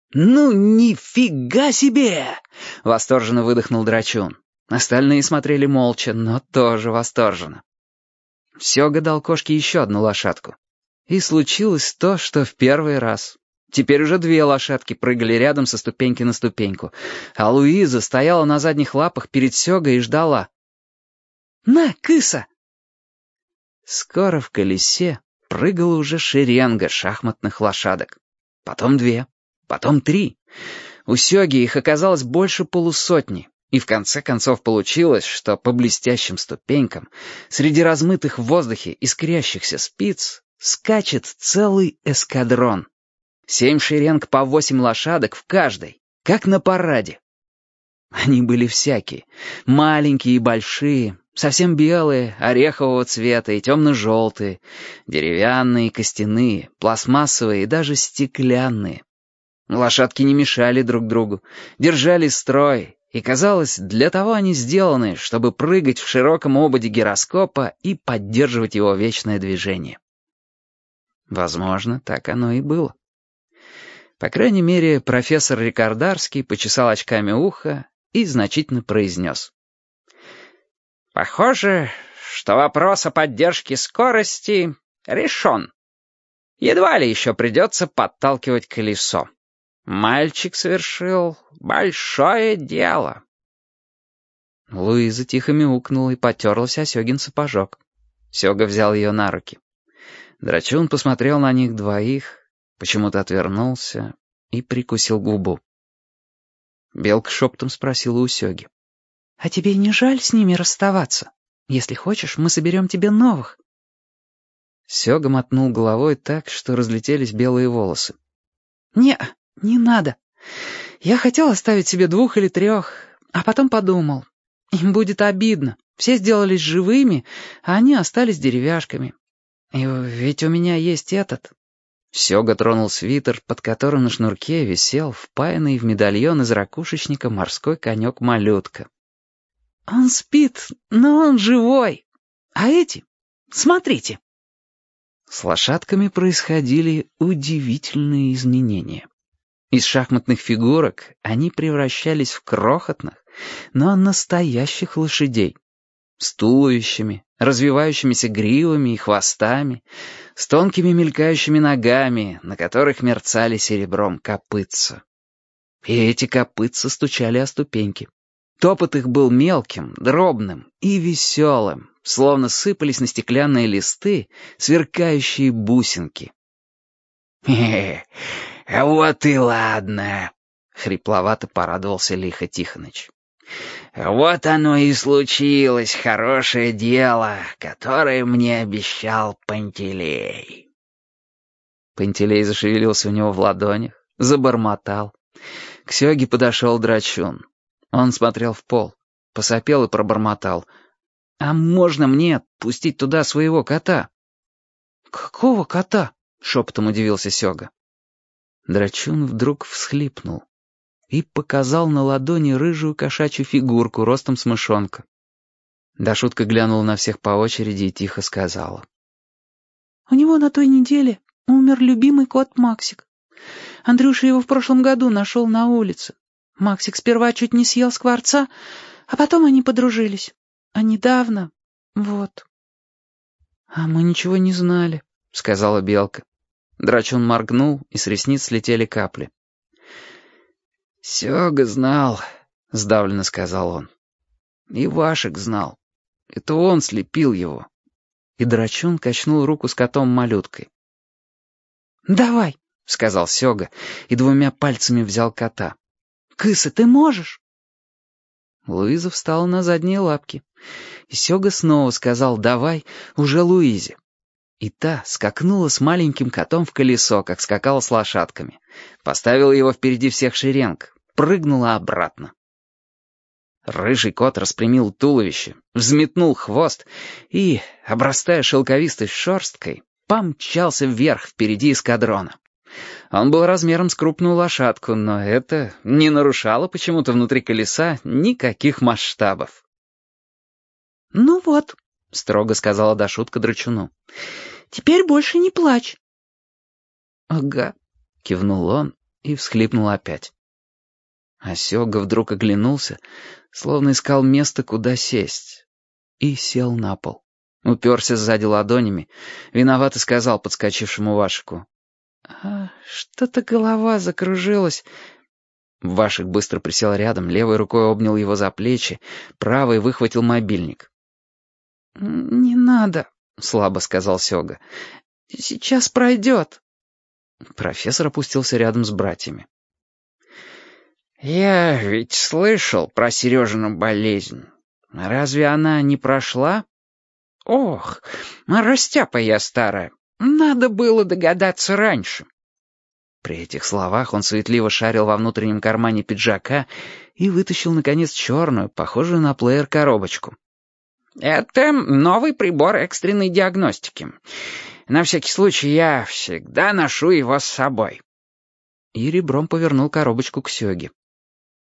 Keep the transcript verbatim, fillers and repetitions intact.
«Ну, нифига себе!» — восторженно выдохнул Драчун. Остальные смотрели молча, но тоже восторженно. Сёга дал кошке еще одну лошадку. И случилось то, что в первый раз. Теперь уже две лошадки прыгали рядом со ступеньки на ступеньку, а Луиза стояла на задних лапах перед Сёгой и ждала. «На, кыса!» Скоро в колесе прыгала уже шеренга шахматных лошадок. Потом две, потом три. У Сёги их оказалось больше полусотни. И в конце концов получилось, что по блестящим ступенькам, среди размытых в воздухе искрящихся спиц, скачет целый эскадрон. Семь шеренг по восемь лошадок в каждой, как на параде. Они были всякие, маленькие и большие, совсем белые, орехового цвета и темно-желтые, деревянные и костяные, пластмассовые и даже стеклянные. Лошадки не мешали друг другу, держали строй, и, казалось, для того они сделаны, чтобы прыгать в широком ободе гироскопа и поддерживать его вечное движение. Возможно, так оно и было. По крайней мере, профессор Рикардарский почесал очками ухо и значительно произнес. «Похоже, что вопрос о поддержке скорости решен. Едва ли еще придется подталкивать колесо. Мальчик совершил большое дело». Луиза тихо мяукнула и потерлась о Сёгин сапожок. Сёга взял ее на руки. Драчун посмотрел на них двоих, почему-то отвернулся и прикусил губу. Белка шепотом спросила у Сёги. «А тебе не жаль с ними расставаться? Если хочешь, мы соберем тебе новых». Сёга мотнул головой так, что разлетелись белые волосы. «Не, не надо. Я хотел оставить себе двух или трех, а потом подумал. Им будет обидно. Все сделались живыми, а они остались деревяшками. И ведь у меня есть этот». Сёга тронул свитер, под которым на шнурке висел впаянный в медальон из ракушечника морской конек-малютка. «Он спит, но он живой. А эти? Смотрите». С лошадками происходили удивительные изменения. Из шахматных фигурок они превращались в крохотных, но настоящих лошадей. С туловищами, развивающимися гривами и хвостами, с тонкими мелькающими ногами, на которых мерцали серебром копытца. И эти копытца стучали о ступеньки. Топот их был мелким, дробным и веселым, словно сыпались на стеклянные листы сверкающие бусинки. «Хе-хе, вот и ладно», — хрипловато порадовался лихо Тихоныч. «Вот оно и случилось, хорошее дело, которое мне обещал Пантелей». Пантелей зашевелился у него в ладонях, забормотал. К Сёге подошел Драчун. Он смотрел в пол, посопел и пробормотал. «А можно мне пустить туда своего кота?» «Какого кота?» — шепотом удивился Сёга. Драчун вдруг всхлипнул и показал на ладони рыжую кошачью фигурку ростом с мышонка. Дашутка глянула на всех по очереди и тихо сказала. «У него на той неделе умер любимый кот Максик. Андрюша его в прошлом году нашел на улице. Максик сперва чуть не съел скворца, а потом они подружились. А недавно... вот...» «А мы ничего не знали», — сказала Белка. Драчун моргнул, и с ресниц слетели капли. «Сёга знал», — сдавленно сказал он. «И Вашек знал. Это он слепил его». И Драчун качнул руку с котом-малюткой. «Давай», — сказал Сёга, и двумя пальцами взял кота. «Кыса, ты можешь?» Луиза встала на задние лапки, и Сёга снова сказал «давай» уже Луизе. И та скакнула с маленьким котом в колесо, как скакала с лошадками. Поставила его впереди всех шеренг, прыгнула обратно. Рыжий кот распрямил туловище, взметнул хвост и, обрастая шелковистой шерсткой, помчался вверх впереди эскадрона. Он был размером с крупную лошадку, но это не нарушало почему-то внутри колеса никаких масштабов. «Ну вот», — строго сказала Дашутка Драчуну, — «теперь больше не плачь». «Ага», — кивнул он и всхлипнул опять. А Сёга вдруг оглянулся, словно искал место, куда сесть, и сел на пол. Уперся сзади ладонями, виновато сказал подскочившему Вашику: «А, что-то голова закружилась». Вашик быстро присел рядом, левой рукой обнял его за плечи, правой выхватил мобильник. «Не надо», — слабо сказал Сёга. «Сейчас пройдет». Профессор опустился рядом с братьями. «Я ведь слышал про Сережину болезнь. Разве она не прошла? Ох, растяпа я старая. Надо было догадаться раньше». При этих словах он суетливо шарил во внутреннем кармане пиджака и вытащил, наконец, черную, похожую на плеер, коробочку. «Это новый прибор экстренной диагностики. На всякий случай я всегда ношу его с собой». И ребром повернул коробочку к Сёге.